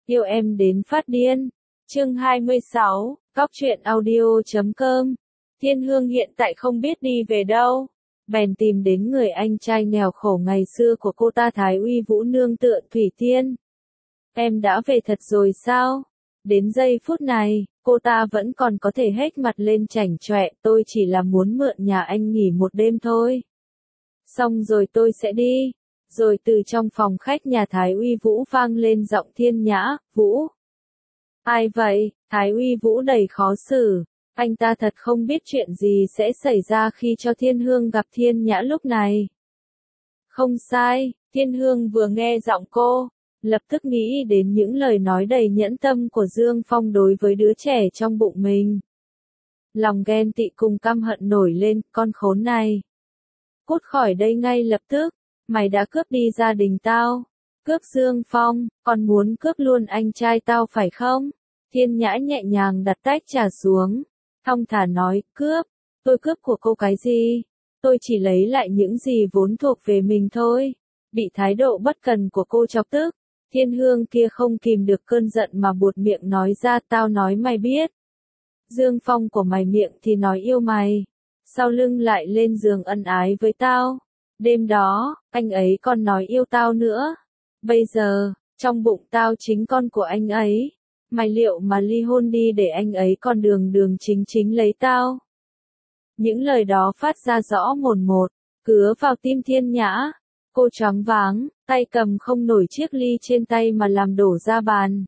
Yêu em đến phát điên. Chương 26, Cóc truyện audio.com. Thiên Hương hiện tại không biết đi về đâu, bèn tìm đến người anh trai nghèo khổ ngày xưa của cô ta Thái Uy Vũ nương tựa Thủy Tiên. Em đã về thật rồi sao? Đến giây phút này, cô ta vẫn còn có thể hét mặt lên chảnh chọe, tôi chỉ là muốn mượn nhà anh nghỉ một đêm thôi. Xong rồi tôi sẽ đi. Rồi từ trong phòng khách nhà Thái Uy Vũ vang lên giọng Thiên Nhã, Vũ. Ai vậy? Thái Uy Vũ đầy khó xử. Anh ta thật không biết chuyện gì sẽ xảy ra khi cho Thiên Hương gặp Thiên Nhã lúc này. Không sai, Thiên Hương vừa nghe giọng cô, lập tức nghĩ đến những lời nói đầy nhẫn tâm của Dương Phong đối với đứa trẻ trong bụng mình. Lòng ghen tị cùng căm hận nổi lên, con khốn này. Cút khỏi đây ngay lập tức, mày đã cướp đi gia đình tao. Cướp Dương Phong, còn muốn cướp luôn anh trai tao phải không? Thiên Nhã nhẹ nhàng đặt tách trà xuống, thong thả nói, cướp, tôi cướp của cô cái gì? Tôi chỉ lấy lại những gì vốn thuộc về mình thôi. Bị thái độ bất cần của cô chọc tức, Thiên Hương kia không kìm được cơn giận mà buột miệng nói ra, tao nói mày biết. Dương Phong của mày miệng thì nói yêu mày, sau lưng lại lên giường ân ái với tao. Đêm đó, anh ấy còn nói yêu tao nữa. Bây giờ, trong bụng tao chính con của anh ấy. Mày liệu mà ly hôn đi để anh ấy còn đường đường chính chính lấy tao? Những lời đó phát ra rõ mồn một, cứa vào tim Thiên Nhã. Cô choáng váng, tay cầm không nổi chiếc ly trên tay mà làm đổ ra bàn.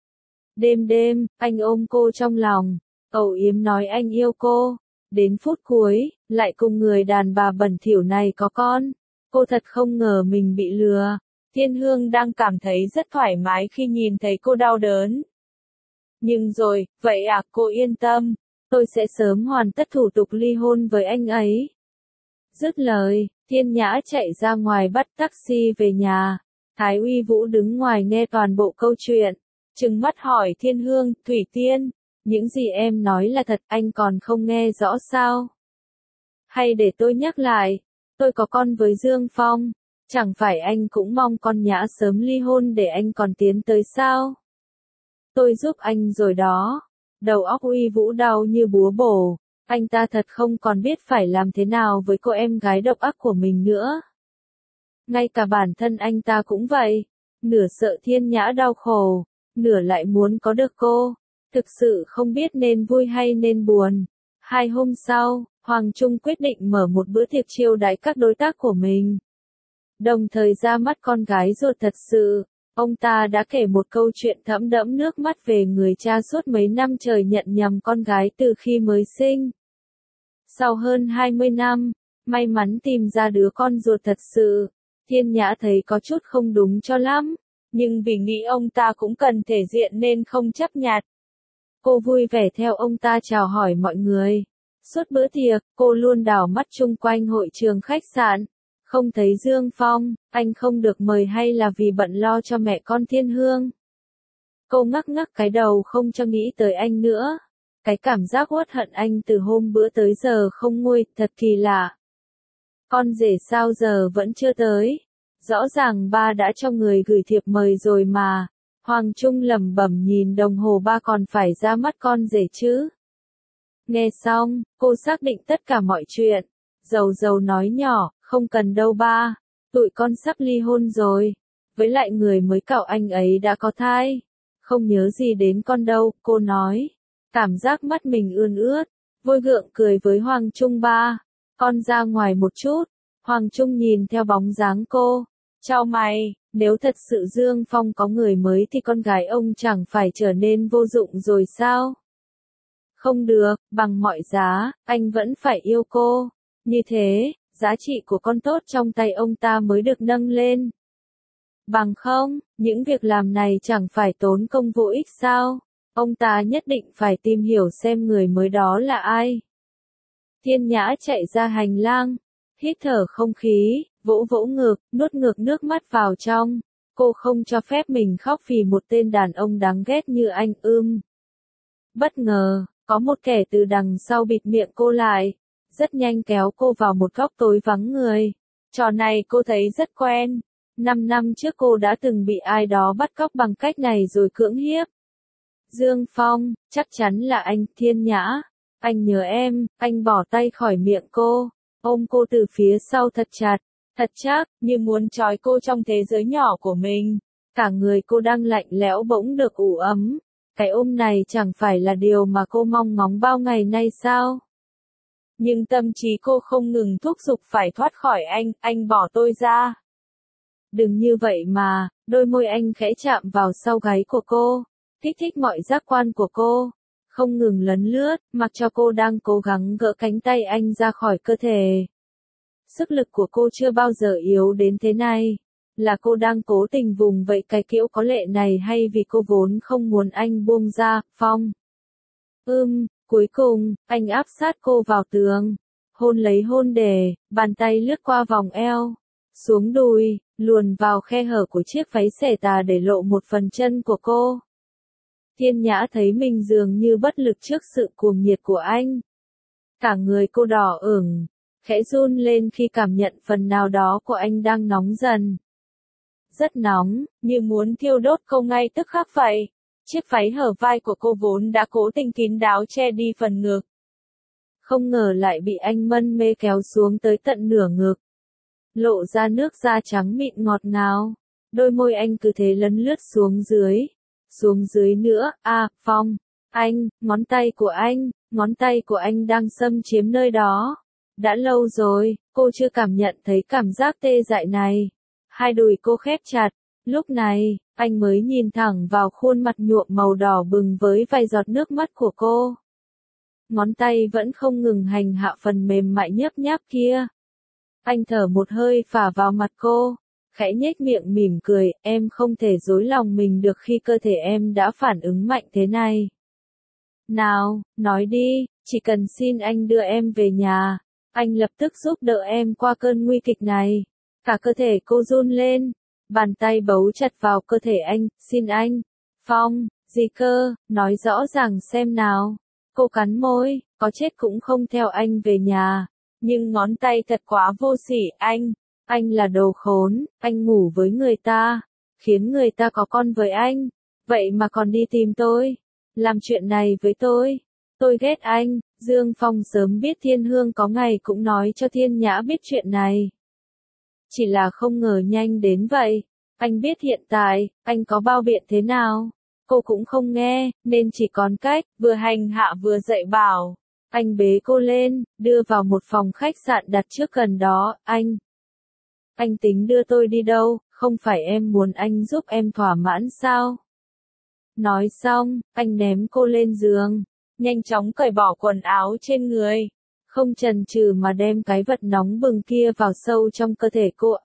Đêm đêm, anh ôm cô trong lòng, âu yếm nói anh yêu cô. Đến phút cuối, lại cùng người đàn bà bẩn thỉu này có con. Cô thật không ngờ mình bị lừa. Thiên Hương đang cảm thấy rất thoải mái khi nhìn thấy cô đau đớn. Nhưng rồi, vậy à, cô yên tâm, tôi sẽ sớm hoàn tất thủ tục ly hôn với anh ấy. Dứt lời, Thiên Nhã chạy ra ngoài bắt taxi về nhà. Thái Uy Vũ đứng ngoài nghe toàn bộ câu chuyện, trừng mắt hỏi Thiên Hương, Thủy Tiên, những gì em nói là thật, anh còn không nghe rõ sao? Hay để tôi nhắc lại, tôi có con với Dương Phong, chẳng phải anh cũng mong con Nhã sớm ly hôn để anh còn tiến tới sao? Tôi giúp anh rồi đó. Đầu óc Uy Vũ đau như búa bổ, anh ta thật không còn biết phải làm thế nào với cô em gái độc ác của mình nữa. Ngay cả bản thân anh ta cũng vậy, nửa sợ Thiên Nhã đau khổ, nửa lại muốn có được cô, thực sự không biết nên vui hay nên buồn. 2 hôm sau, Hoàng Trung quyết định mở một bữa tiệc chiêu đãi các đối tác của mình. Đồng thời ra mắt con gái ruột thật sự. Ông ta đã kể một câu chuyện thấm đẫm nước mắt về người cha suốt mấy năm trời nhận nhầm con gái từ khi mới sinh. Sau hơn 20 năm, may mắn tìm ra đứa con ruột thật sự, Thiên Nhã thấy có chút không đúng cho lắm, nhưng vì nghĩ ông ta cũng cần thể diện nên không chấp nhặt. Cô vui vẻ theo ông ta chào hỏi mọi người. Suốt bữa tiệc, cô luôn đảo mắt chung quanh hội trường khách sạn. Không thấy Dương Phong, anh không được mời hay là vì bận lo cho mẹ con Thiên Hương? Cô ngắc ngắc cái đầu không cho nghĩ tới anh nữa. Cái cảm giác uất hận anh từ hôm bữa tới giờ không nguôi, thật kỳ lạ. Con rể sao giờ vẫn chưa tới? Rõ ràng ba đã cho người gửi thiệp mời rồi mà. Hoàng Trung lẩm bẩm nhìn đồng hồ, ba còn phải ra mắt con rể chứ. Nghe xong, cô xác định tất cả mọi chuyện. Dầu dầu nói nhỏ, không cần đâu ba, tụi con sắp ly hôn rồi. Với lại người mới cạo anh ấy đã có thai. Không nhớ gì đến con đâu, cô nói. Cảm giác mắt mình ươn ướt, vui gượng cười với Hoàng Trung ba. Con ra ngoài một chút. Hoàng Trung nhìn theo bóng dáng cô. Chào mày, nếu thật sự Dương Phong có người mới thì con gái ông chẳng phải trở nên vô dụng rồi sao? Không được, bằng mọi giá, anh vẫn phải yêu cô. Như thế, giá trị của con tốt trong tay ông ta mới được nâng lên. Bằng không, những việc làm này chẳng phải tốn công vô ích sao? Ông ta nhất định phải tìm hiểu xem người mới đó là ai. Thiên Nhã chạy ra hành lang, hít thở không khí, vỗ vỗ ngực, nuốt ngược nước mắt vào trong. Cô không cho phép mình khóc vì một tên đàn ông đáng ghét như anh. Bất ngờ, có một kẻ từ đằng sau bịt miệng cô lại. Rất nhanh kéo cô vào một góc tối vắng người. Trò này cô thấy rất quen. 5 năm trước cô đã từng bị ai đó bắt cóc bằng cách này rồi cưỡng hiếp. Dương Phong, chắc chắn là anh. Thiên Nhã, anh nhớ em. Anh bỏ tay khỏi miệng cô, ôm cô từ phía sau thật chặt, thật chắc, như muốn trói cô trong thế giới nhỏ của mình. Cả người cô đang lạnh lẽo bỗng được ủ ấm. Cái ôm này chẳng phải là điều mà cô mong ngóng bao ngày nay sao? Nhưng tâm trí cô không ngừng thúc giục phải thoát khỏi anh bỏ tôi ra. Đừng như vậy mà. Đôi môi anh khẽ chạm vào sau gáy của cô, kích thích mọi giác quan của cô, không ngừng lấn lướt, mặc cho cô đang cố gắng gỡ cánh tay anh ra khỏi cơ thể. Sức lực của cô chưa bao giờ yếu đến thế này. Là cô đang cố tình vùng vẫy cái kiểu có lệ này hay vì cô vốn không muốn anh buông ra, Phong? Cuối cùng, anh áp sát cô vào tường, hôn lấy hôn để, bàn tay lướt qua vòng eo, xuống đùi, luồn vào khe hở của chiếc váy xẻ tà để lộ một phần chân của cô. Thiên Nhã thấy mình dường như bất lực trước sự cuồng nhiệt của anh. Cả người cô đỏ ửng, khẽ run lên khi cảm nhận phần nào đó của anh đang nóng dần. Rất nóng, như muốn thiêu đốt cô ngay tức khắc vậy. Chiếc váy hở vai của cô vốn đã cố tình kín đáo che đi phần ngực. Không ngờ lại bị anh mân mê kéo xuống tới tận nửa ngực. Lộ ra nước da trắng mịn ngọt ngào. Đôi môi anh cứ thế lấn lướt xuống dưới nữa. Phong, ngón tay của anh đang xâm chiếm nơi đó. Đã lâu rồi, cô chưa cảm nhận thấy cảm giác tê dại này. Hai đùi cô khép chặt, lúc này, anh mới nhìn thẳng vào khuôn mặt nhuộm màu đỏ bừng với vài giọt nước mắt của cô. Ngón tay vẫn không ngừng hành hạ phần mềm mại nhấp nháp kia. Anh thở một hơi phả vào mặt cô, khẽ nhếch miệng mỉm cười, em không thể dối lòng mình được khi cơ thể em đã phản ứng mạnh thế này. Nào, nói đi, chỉ cần xin anh đưa em về nhà, anh lập tức giúp đỡ em qua cơn nguy kịch này. Cả cơ thể cô run lên, bàn tay bấu chặt vào cơ thể anh, xin anh. Phong, gì cơ, nói rõ ràng xem nào. Cô cắn môi, có chết cũng không theo anh về nhà. Nhưng ngón tay thật quá vô sỉ, anh là đồ khốn, anh ngủ với người ta, khiến người ta có con với anh, vậy mà còn đi tìm tôi, làm chuyện này với tôi ghét anh. Dương Phong sớm biết Thiên Hương có ngày cũng nói cho Thiên Nhã biết chuyện này. Chỉ là không ngờ nhanh đến vậy, anh biết hiện tại, anh có bao biện thế nào, cô cũng không nghe, nên chỉ còn cách, vừa hành hạ vừa dạy bảo. Anh bế cô lên, đưa vào một phòng khách sạn đặt trước gần đó. Anh tính đưa tôi đi đâu, không phải em muốn anh giúp em thỏa mãn sao? Nói xong, anh ném cô lên giường, nhanh chóng cởi bỏ quần áo trên người, không chần chừ mà đem cái vật nóng bừng kia vào sâu trong cơ thể cô.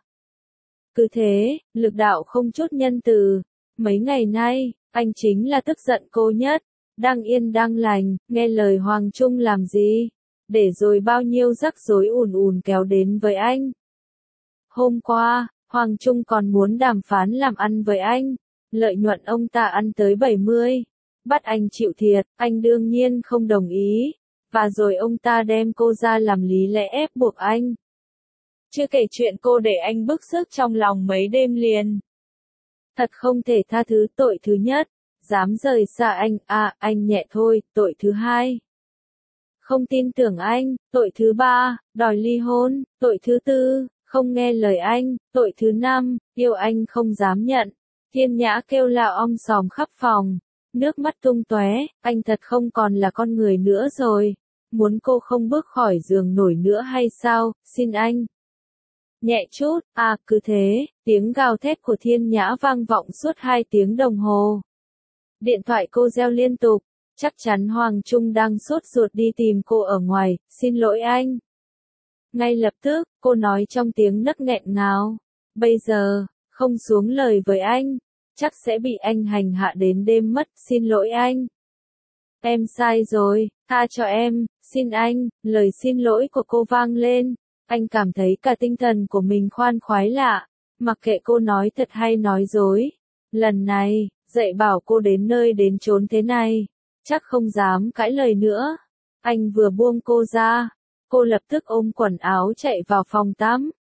Cứ thế, lực đạo không chút nhân từ. Mấy ngày nay, anh chính là tức giận cô nhất. Đang yên đang lành, nghe lời Hoàng Trung làm gì, để rồi bao nhiêu rắc rối ùn ùn kéo đến với anh. Hôm qua, Hoàng Trung còn muốn đàm phán làm ăn với anh, lợi nhuận ông ta ăn tới 70, bắt anh chịu thiệt, anh đương nhiên không đồng ý, và rồi ông ta đem cô ra làm lý lẽ ép buộc anh. Chưa kể chuyện cô để anh bức sức trong lòng mấy đêm liền. Thật không thể tha thứ. Tội thứ nhất, dám rời xa anh, anh nhẹ thôi. Tội thứ hai, không tin tưởng anh. Tội thứ ba, đòi ly hôn. Tội thứ tư, không nghe lời anh. Tội thứ năm, yêu anh không dám nhận. Thiên Nhã kêu la om sòm khắp phòng, nước mắt tung tóe. Anh thật không còn là con người nữa rồi. Muốn cô không bước khỏi giường nổi nữa hay sao? Xin anh. Nhẹ chút. Cứ thế, tiếng gào thét của Thiên Nhã vang vọng suốt 2 tiếng đồng hồ. Điện thoại cô reo liên tục, chắc chắn Hoàng Trung đang sốt ruột đi tìm cô ở ngoài. Xin lỗi anh. Ngay lập tức, cô nói trong tiếng nấc nghẹn ngào. Bây giờ, không xuống lời với anh, chắc sẽ bị anh hành hạ đến đêm mất. Xin lỗi anh. Em sai rồi, tha cho em, xin anh. Lời xin lỗi của cô vang lên. Anh cảm thấy cả tinh thần của mình khoan khoái lạ, mặc kệ cô nói thật hay nói dối. Lần này, dạy bảo cô đến nơi đến chốn thế này, chắc không dám cãi lời nữa. Anh vừa buông cô ra, cô lập tức ôm quần áo chạy vào phòng tắm.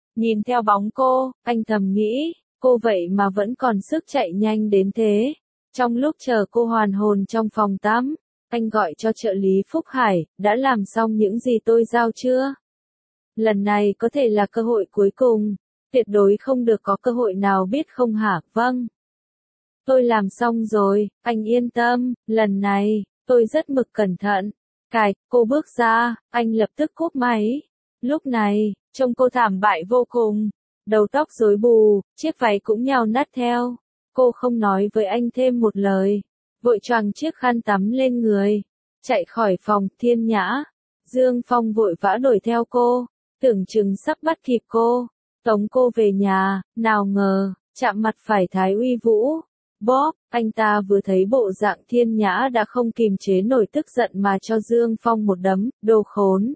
Nhìn theo bóng cô, anh thầm nghĩ, cô vậy mà vẫn còn sức chạy nhanh đến thế. Trong lúc chờ cô hoàn hồn trong phòng tắm, anh gọi cho trợ lý Phúc Hải, đã làm xong những gì tôi giao chưa? Lần này có thể là cơ hội cuối cùng, tuyệt đối không được có cơ hội nào biết không hả? Vâng. Tôi làm xong rồi, anh yên tâm, lần này, tôi rất mực cẩn thận. Cô bước ra, anh lập tức cúp máy. Lúc này, trông cô thảm bại vô cùng, đầu tóc rối bù, chiếc váy cũng nhào nát theo. Cô không nói với anh thêm một lời, vội choàng chiếc khăn tắm lên người, chạy khỏi phòng. Thiên Nhã, Dương Phong vội vã đuổi theo cô, tưởng chừng sắp bắt kịp cô, tống cô về nhà, nào ngờ, chạm mặt phải Thái Uy Vũ. Bóp, anh ta vừa thấy bộ dạng Thiên Nhã đã không kìm chế nổi tức giận mà cho Dương Phong một đấm, đồ khốn.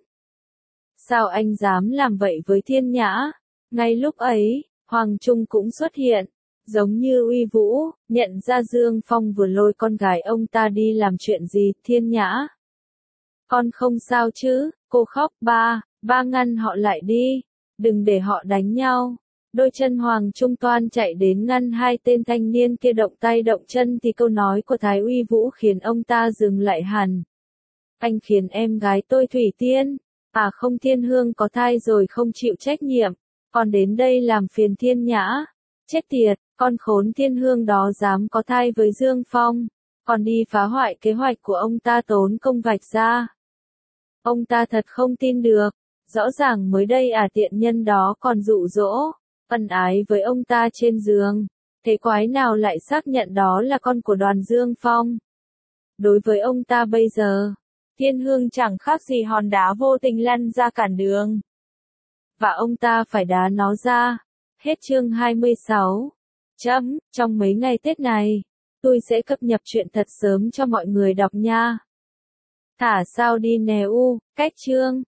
Sao anh dám làm vậy với Thiên Nhã? Ngay lúc ấy, Hoàng Trung cũng xuất hiện, giống như Uy Vũ, nhận ra Dương Phong vừa lôi con gái ông ta đi làm chuyện gì. Thiên Nhã, con không sao chứ? Cô khóc. Ba ngăn họ lại đi, đừng để họ đánh nhau. Đôi chân Hoàng Trung toan chạy đến ngăn hai tên thanh niên kia động tay động chân thì câu nói của Thái Uy Vũ khiến ông ta dừng lại hẳn. Anh khiến em gái tôi Thủy Tiên, không, Thiên Hương có thai rồi không chịu trách nhiệm, còn đến đây làm phiền Thiên Nhã. Chết tiệt, con khốn Thiên Hương đó dám có thai với Dương Phong, còn đi phá hoại kế hoạch của ông ta tốn công vạch ra. Ông ta thật không tin được, rõ ràng mới đây tiện nhân đó còn dụ dỗ, ân ái với ông ta trên giường, thế quái nào lại xác nhận đó là con của Đoàn Dương Phong. Đối với ông ta bây giờ, Thiên Hương chẳng khác gì hòn đá vô tình lăn ra cản đường, và ông ta phải đá nó ra. Hết chương 26. Trong mấy ngày Tết này, tôi sẽ cập nhật truyện thật sớm cho mọi người đọc nha. Thả sao đi nè. Cách chương